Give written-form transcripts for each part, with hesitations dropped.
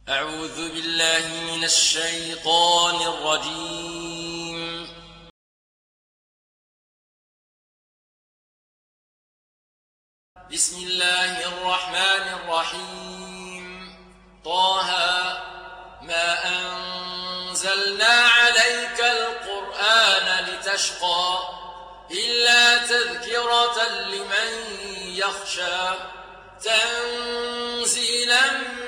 أعوذ بالله من الشيطان الرجيم. بسم الله الرحمن الرحيم. طه ما أنزلنا عليك القرآن لتشقى إلا تذكرة لمن يخشى تنزيلا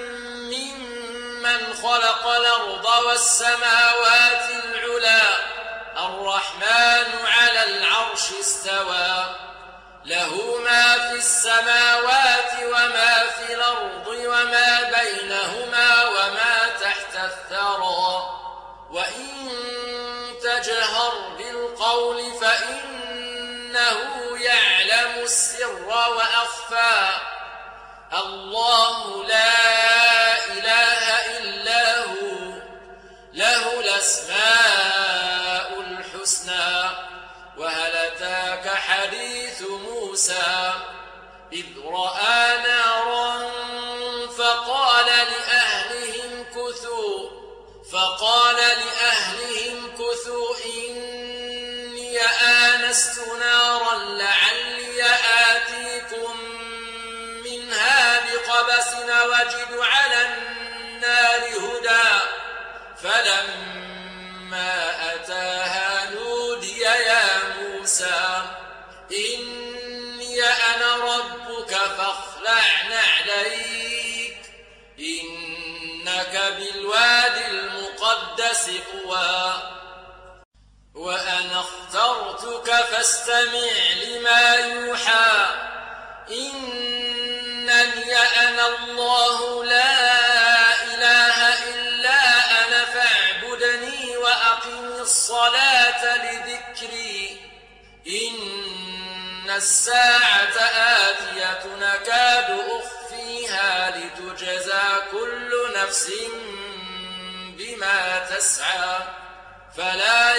ممن خلق الأرض والسماوات العلى الرحمن على العرش استوى له ما في السماوات وما في الأرض وما بينهما وما تحت الثرى وإن تجهر بالقول فإنه يعلم السر وأخفى الله لا إله إلا هو له الأسماء الحسنى وهل أتاك حديث موسى إذ رأى نارا فقال لأهلهم كثوا إني آنست نارا لعلي آتيكم منها بقبس وجد على النار هدى فلما أتاها نودي يا موسى إني أنا ربك فاخلع نعليك إنك بالوادي المقدس طوى وأنا اخترتك فاستمع لما يوحى إنني أنا الله لا إله إلا أنا فاعبدني وأقم الصلاة لذكري إن الساعة آتية نكاد أخفيها لتجزى كل نفس بما تسعى فلا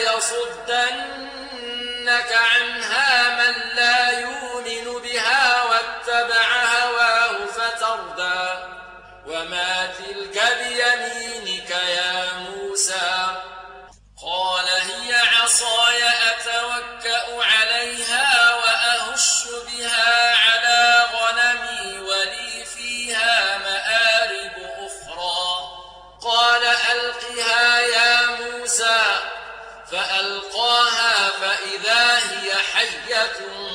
يصدنك عنها من لا يؤمن بها واتبع هواه فتردى وما تلك بيمينك يا موسى قال هي عصاي أتوكأ عليها وأهش بها على غنمي ولي فيها مآرب أخرى قال ألقها يا موسى فألقاها فإذا هي حية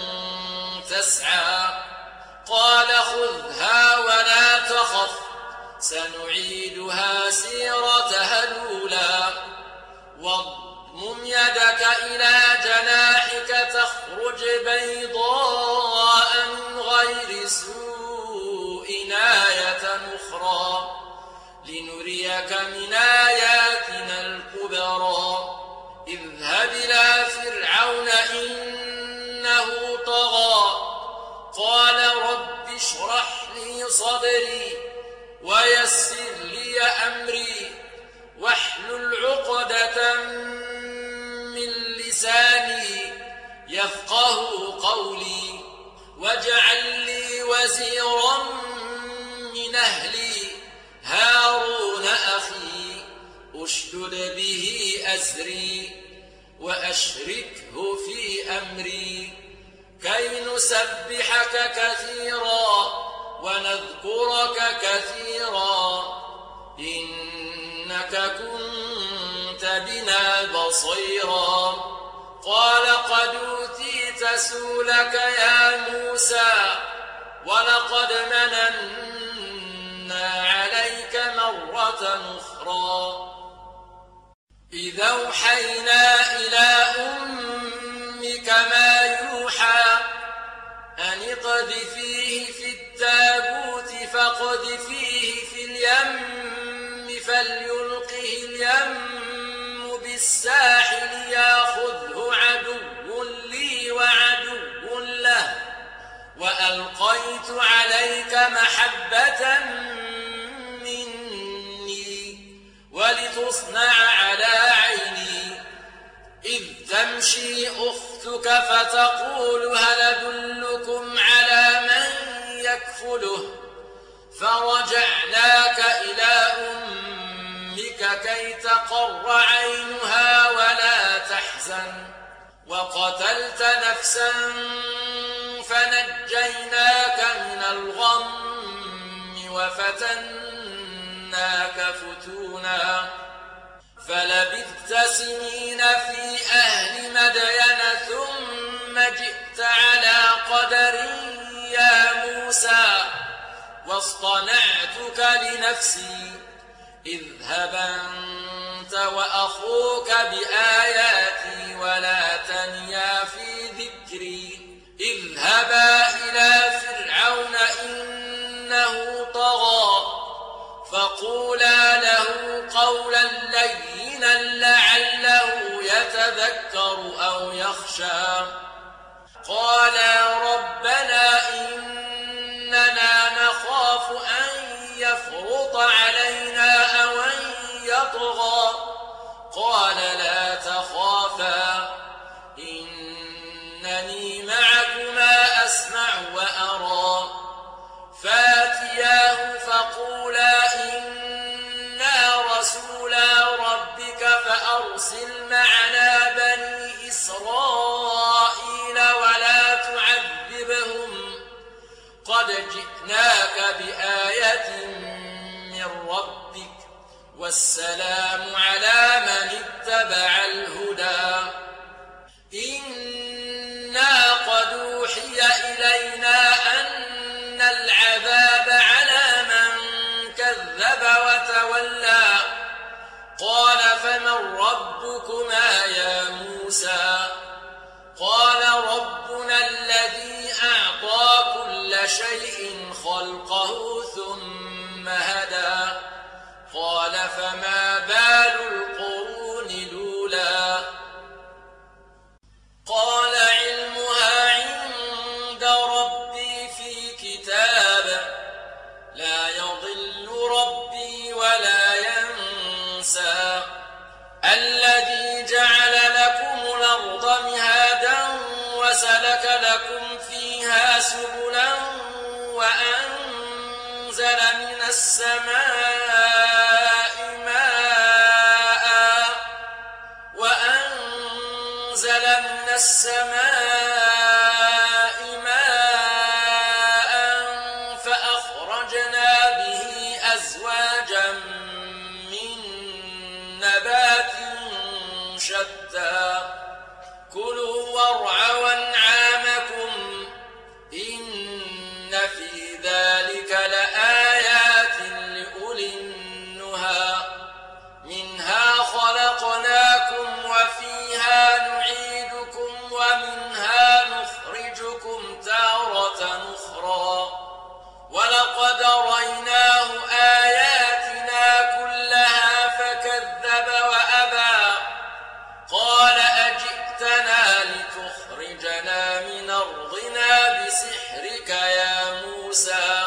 تسعى قال خذها ولا تخف سنعيدها سيرتها الأولى واضمم يدك إلى جناحك تخرج بيضاء من غير سوء آية أخرى لنريك من آياتنا الكبرى اذهب إلى فرعون إنه طغى قال رب اشرح لي صدري ويسر لي أمري واحلل عقدة من لساني يفقه قولي واجعل لي وزيرا من أهلي هارون أخي أشدد به أزري وأشركه في أمري كي نسبحك كثيرا ونذكرك كثيرا إنك كنت بنا بصيرا قال قد أوتيت سؤلك يا موسى ولقد مننا عليك مرة أخرى إذا أوحينا إلى أمك ما يوحى أن اقذفيه في التابوت فاقذفيه في اليم فليلقه اليم بالساحل يأخذه عدو لي وعدو له وألقيت عليك محبة مني ولتصنع على عيني إذ تمشي أختك فتقول هل أدلكم على من يكفله فرجعناك إلى أمك كي تقر عينها ولا تحزن وقتلت نفسا فنجيناك من الغم وفتناك فتونا فلبثت سنين في أهل مدين ثم جئت على قدر يا موسى واصطنعتك لنفسي اذهب أنت وأخوك بآياتي ولا تنيا في ذكري اذهبا إلى فرعون إنه طغى فقولا له قولا لينا لعله يتذكر أو يخشى قالا ربنا إننا نخاف أن يفرط علينا أو أن يطغى قال لا تخافا إنني معكما أسمع وأرى فاتياه فقولا إنا رسولا ربك فأرسل معنا بني إسرائيل ولا تعذبهم قد جئناك بآية من ربك والسلام على من اتبع الهدى إنا قد أوحي إلينا أن العذاب على من كذب وتولى قال فمن ربكما يا موسى قال ربنا الذي أعطى كل شيء خلقه ثم هدى قال فما بال القرون الأولى قال علمها عند ربي في كتاب لا يضل ربي ولا ينسى الذي جعل لكم الأرض مهادا وسلك لكم فيها سبلا وأنزل من السماء ماء فأخرجنا به أزواجا من نبات شتى كلوا وارعوا أنعامكم إن في ذلك لآيات لأولي النهى منها خلقناكم وفيها نعيدكم ومنها نخرجكم تارة أخرى ولقد رأيناه آياتنا كلها فكذب وأبى قال أجئتنا لتخرجنا من أرضنا بسحرك يا موسى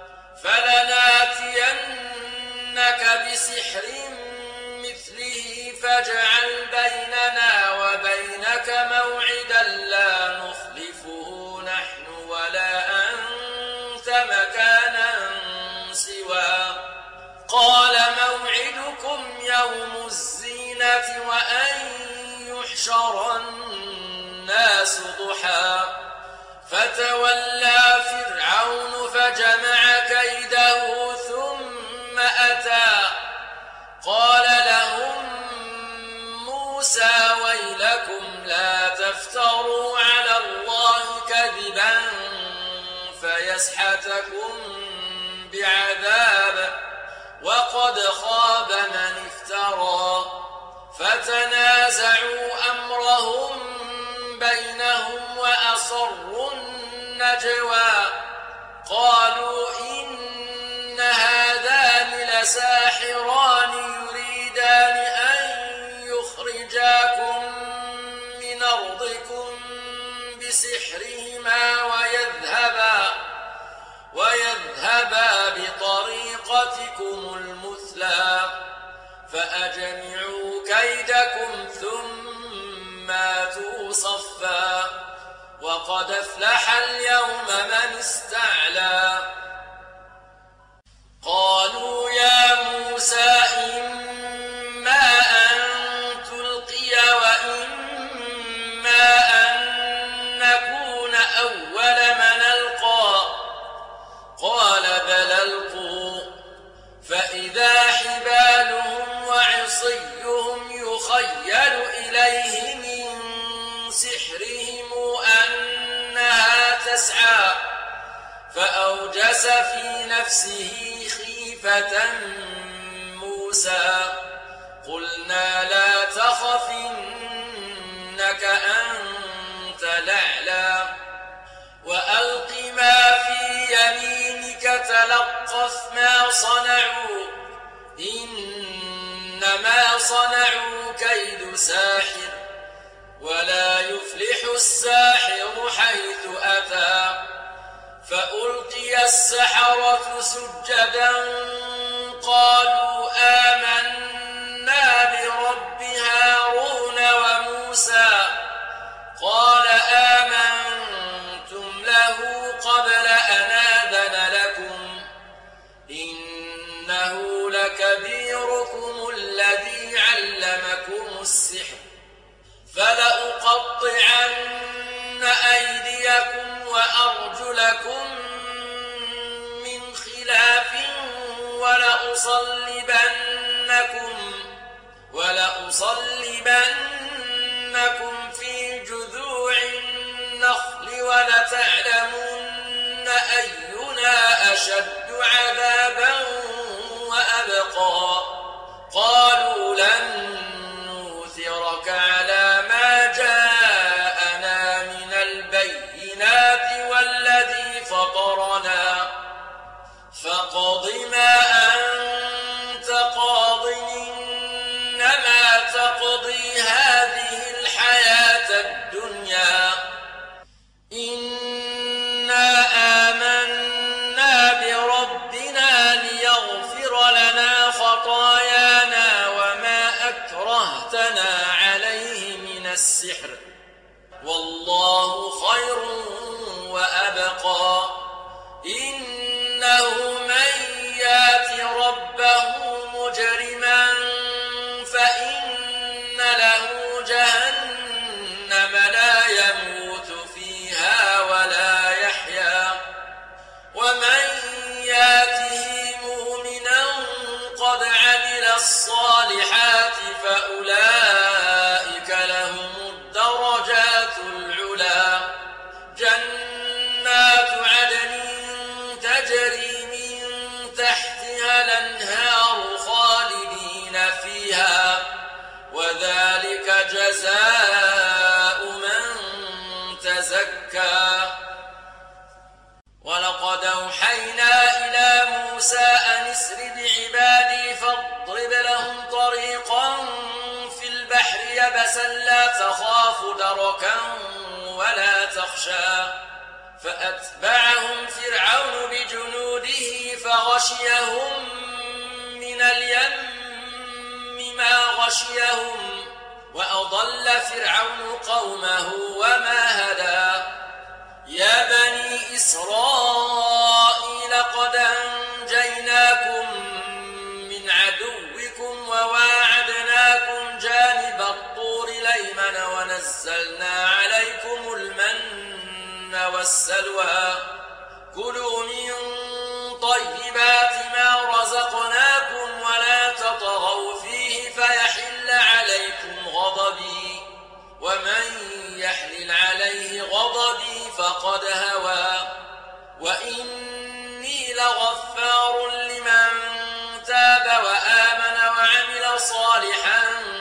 فلناتينك بسحر مثله فاجعل بيننا وبينك موعدا لا نخلفه نحن ولا أنت مكانا سوى قال موعدكم يوم الزينة وأن يحشر الناس ضحى فتولى فرعون فجمع كيده ثم أتى قال لهم موسى ويلكم لا تفتروا على الله كذبا فيسحتكم بعذاب وقد خاب من افترى فتنازعوا أمرهم بينهم وأصروا النجوى قالوا إن هذان لساحران يريدان أن يخرجاكم من أرضكم بسحرهما ويذهبا بطريقتكم المثلى فأجمعوا كيدكم ثم آتوا صفا وقد أفلح اليوم من استعلى قالوا يا موسى إما فأوجس في نفسه خيفة موسى قلنا لا تخف إنك أنت الأعلى وألق ما في يمينك تلقف ما صنعوا إنما صنعوا كيد ساحر ولا يفلح الساحر حيث أتى فألقي السحرة سجدا قالوا آمنا برب هارون وموسى قال آمنتم له قبل أن آذن لكم إنه لكبيركم الذي علمكم السحر فلأقطعن أيديكم وأرجلكم من خلاف ولأصلبنكم في جذوع النخل ولتعلمن أينا أشد عذابا وأبقى قالوا لن نؤثرك على ما جاءنا من البينات والذي فطرنا فاقض ما أنت قاض إنما تقضي هذه الحياة الدنيا إنا آمنا بربنا ليغفر لنا خطايانا وما أكرهتنا عليه من السحر والله خير وأبقى إنه من يات ربه مجرما فإن له جهنم لا يموت فيها ولا يحيا ومن ياته مؤمنا قد عمل الصالحات فأولئك لهم الدرجات العلى جنات عدن تجري من تحتها الأنهار خالدين فيها وذلك جزاء من تزكى ولقد أوحينا إلى موسى أن اسر بعبادي فاضرب لهم طريقا في البحر يبسا لا تخاف دركا ولا تخشى فأتبعهم فرعون بجنوده فغشيهم من اليم ما غشيهم وأضل فرعون قومه وما هدى يا بني إسرائيل قد أنجيناكم من عدوكم وواعدناكم جانب الطور الأيمن ونزلنا عليكم المن والسلوى كلوا من طيبات ما رزقناكم ولا تطغوا فيه فيحل عليكم غضبي ومن يحلل عليه غضبي فقد هوى وإني لغفار لمن تاب وآمن وعمل صالحا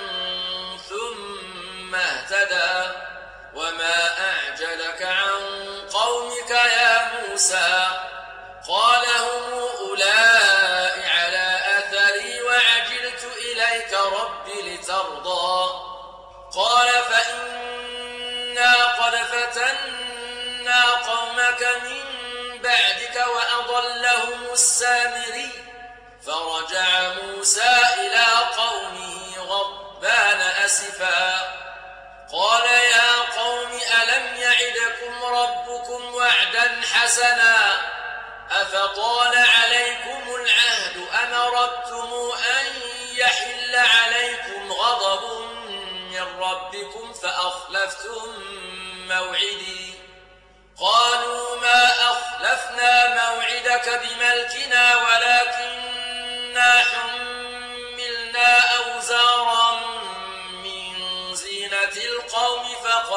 ثم اهتدى وما أعجلك عن قومك يا موسى قال هم أولئك على أثري وعجلت إليك رب لترضى قال فإنا قد فتنا قومك من بعدك وأضلهم السامري فرجع موسى إلى قومه غضبان أسفا قال يا قوم ألم يعدكم ربكم وعدا حسنا أفطال عليكم العهد أم أردتم أن يحل عليكم غضب من ربكم فأخلفتم موعدي قالوا ما أخلفنا موعدك بملكنا ولكننا حملنا أوزارا من زينة القوم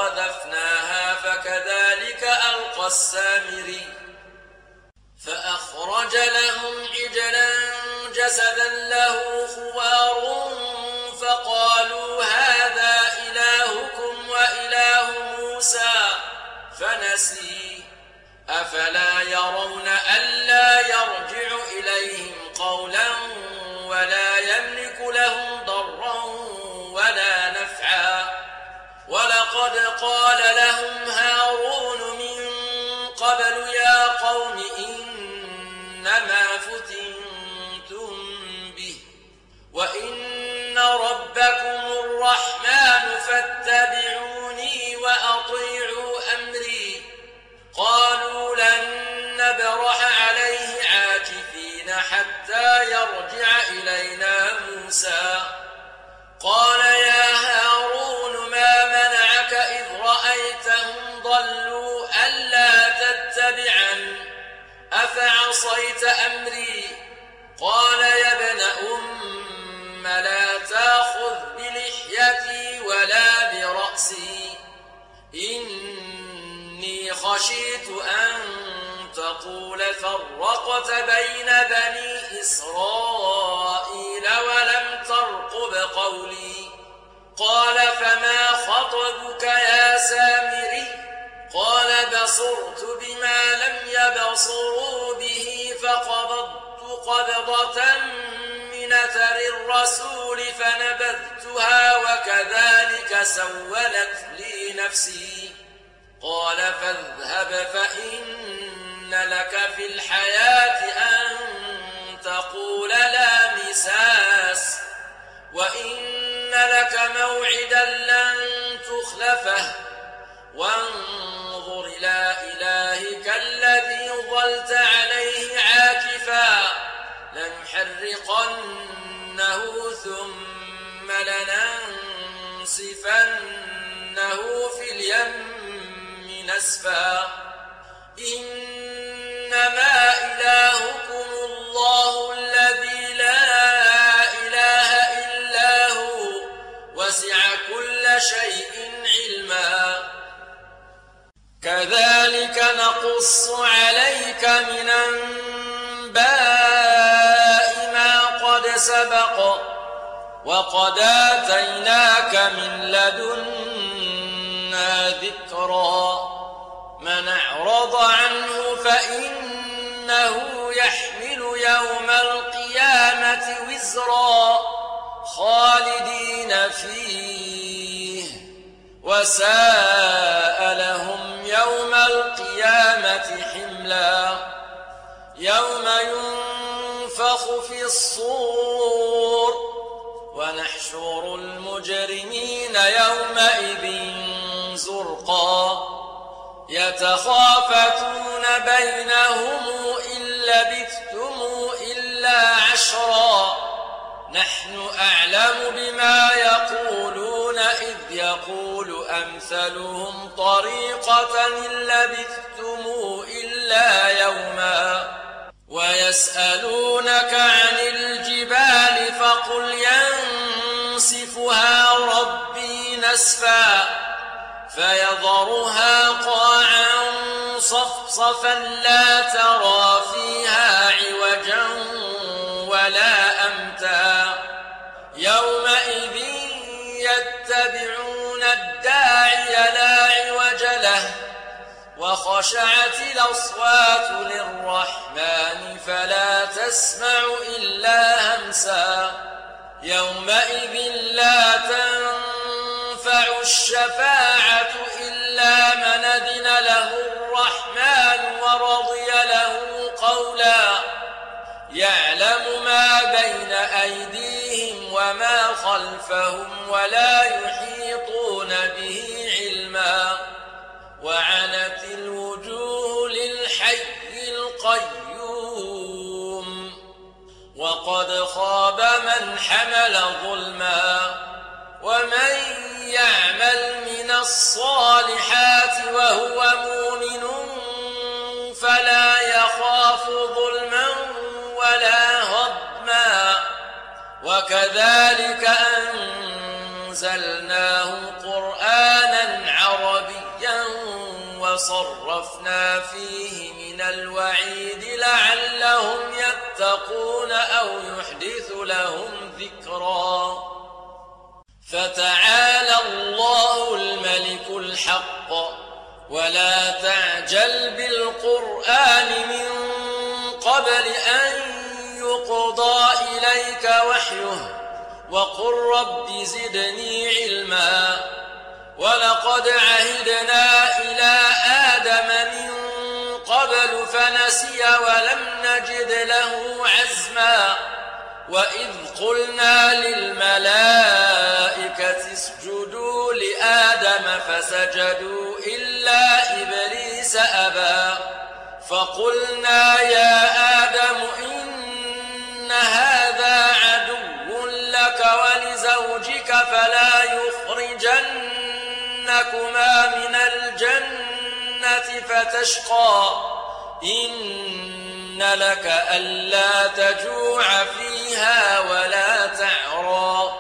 فقذفناها فكذلك ألقى السامري فأخرج جسدا له خوار فقالوا هذا إلهكم وإله موسى فنسي أفلا يرون ألا يرجع إليهم قولا ولا يملك لهم ضرا ولا نفعا ولقد قال لهم هارون من قبل يا قوم إنما فتنتم به وإن ربكم الرحمن فاتبعوني وأطيعوا أمري قالوا لن نبرح عليه عاكفين حتى يرجع إلينا موسى قال يا هارون ما منعك إذ رأيتهم ضلوا ألا تتبعن أفعصيت أمري قال يا ابن أم لا تأخذ بلحيتي ولا برأسي إني خشيت أن تقول فرقت بين بني إسرائيل ولم ترقب قولي قال فما خطبك يا سامري قال بصرت بما لم يبصروا به فقبضت قبضة من أثر الرسول فنبذتها وكذلك سولت لي نفسي قال فاذهب فإن لك في الحياة أن تقول لا مساس وإن لك موعدا لن تخلفه وانظر إلى إلهك الذي ظلت عليه عاكفا لنحرقنه ثم لننسفنه في اليم نسفا إنما إلهكم الله الذي لا إله إلا هو وسع كل شيء علما كذلك نقص عليك من أنباء ما قد سبق وقد آتيناك من لدنا ذكرا من أعرض عنه فإنه يحمل يوم القيامة وزرا خالدين فيه وساء لهم يوم القيامة حملا يوم ينفخ في الصور ونحشر المجرمين يومئذ زرقا يتخافتون بينهم إن لبثتم إلا عشرا نحن أعلم بما يقولون إذ يقول أمثلهم طريقة إن لبثتم إلا يوما ويسألونك عن الجبال فقل ينسفها ربي نسفا فيذرها قاعا صفصفا لا ترى فيها عوجا ولا أمتا يومئذ يتبعون الداعي لا عوج له وخشعت الأصوات للرحمن فلا تسمع إلا همسا يومئذ لا تنفع الشفاعة إلا من أذن له الرحمن ورضي له قولا يعلم ما بين أيديهم وما خلفهم ولا يحيطون به علما وعنت الوجوه للحي القيوم وقد خاب من حمل ظلما ومن يعمل من الصالحات وهو مؤمن فلا يخاف ظلما ولا هضما وكذلك أنزلناه قرآنا عربيا فصرفنا فيه من الوعيد لعلهم يتقون أو يحدث لهم ذكرا فتعالى الله الملك الحق ولا تعجل بالقرآن من قبل أن يقضى إليك وحيه وقل رب زدني علما ولقد عهدنا إلى آدم من قبل فنسي ولم نجد له عزما وإذ قلنا للملائكة اسجدوا لآدم فسجدوا إلا إبليس أبى فقلنا يا آدم إن هذا عدو لك ولزوجك فلا يخرجنكما من الجنة فتشقى إن لك ألا تجوع فيها ولا تعرى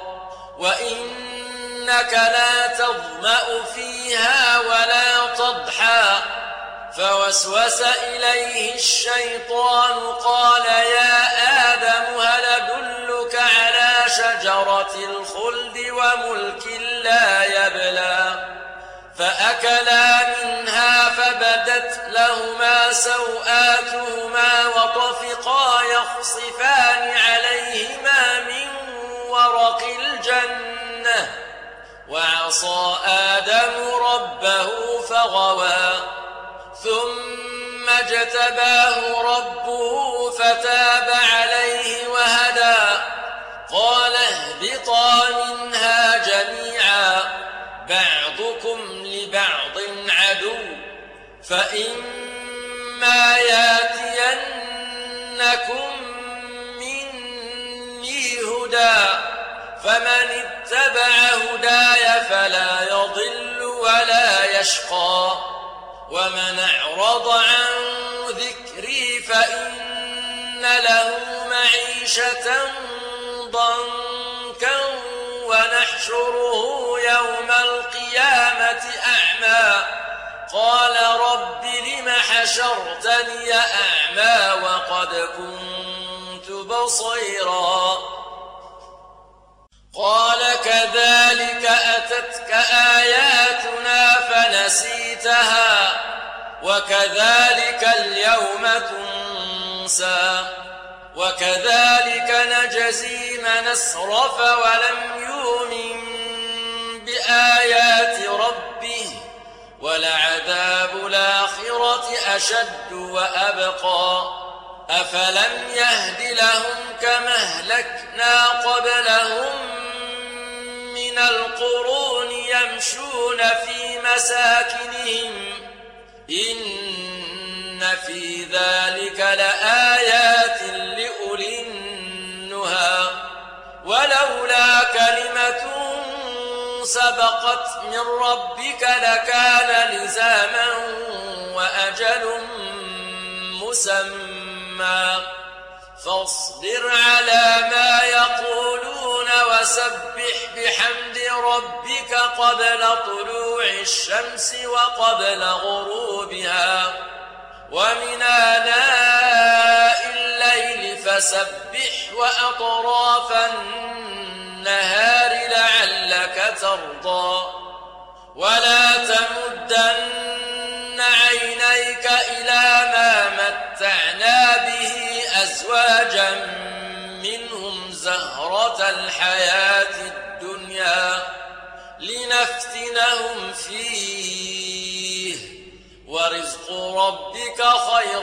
وإنك لا تظمأ فيها ولا تضحى فوسوس إليه الشيطان قال يا آدم هل أدلك على شجرة الخلد وملك لا يبلى فأكلا منها فبدت لهما سوآتهما وطفقا يخصفان عليهما من ورق الجنة وعصى آدم ربه فغوى ثم اجتباه ربه فتاب عليه وهدى قال اهبطا منها جميعا بعضكم لبعض عدو فإما ياتينكم مني هدى فمن اتبع هداي فلا يضل ولا يشقى ومن أعرض عن ذكري فإن له معيشة ضنكا ونحشره يوم القيامة أعمى قال رب لم حشرتني أعمى وقد كنت بصيرا قال كذلك أتتك آياتنا فنسيتها وكذلك اليوم تنسى وكذلك نجزي من أسرف ولم يؤمن بآيات ربه ولعذاب الآخرة أشد وأبقى أفلم يهد لهم كما أهلكنا قبلهم من القرون يمشون في مساكنهم إن في ذلك لآيات لأولي النهى ولولا كلمة سبقت من ربك لكان لزاما وأجل مسمى فاصبر على ما يقولون وسبح بحمد ربك قبل طلوع الشمس وقبل غروبها ومن آناء الليل فسبح وأطراف النهار لعلك ترضى ولا تمدن عينيك إلى ما متعنا به أزواجا منهم زهرة الحياة الدنيا لنفتنهم فيه ورزق ربك خير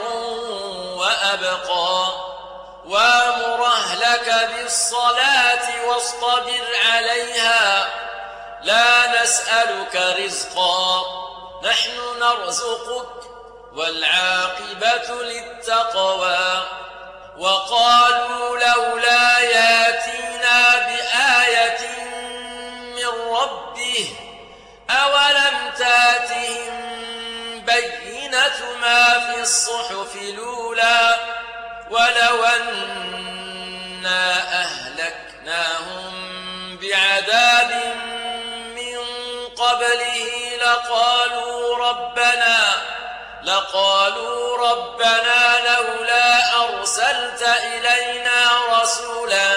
وأبقى وامر أهلك بالصلاة واصطبر عليها لا نسألك رزقا نحن نرزقك والعاقبة للتقوى وقالوا لولا ياتينا بآية من ربه أولم تاتهم بينة ما في الصحف الأولى ولو أنا أهلكناهم بعذاب من قبله لقالوا ربنا لولا أرسلت إلينا رسولا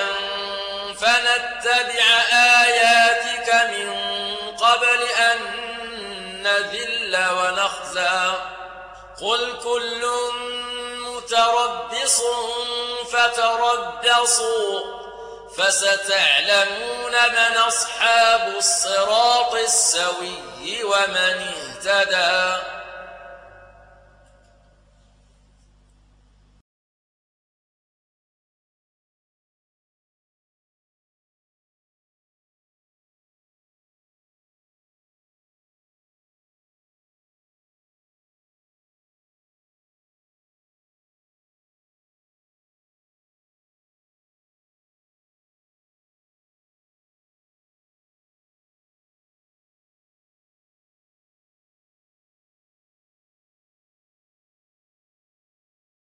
فنتبع آياتك من قبل أن نذل ونخزى قل كل متربص فتربصوا فستعلمون من أصحاب الصراط السوي ومن اهتدى.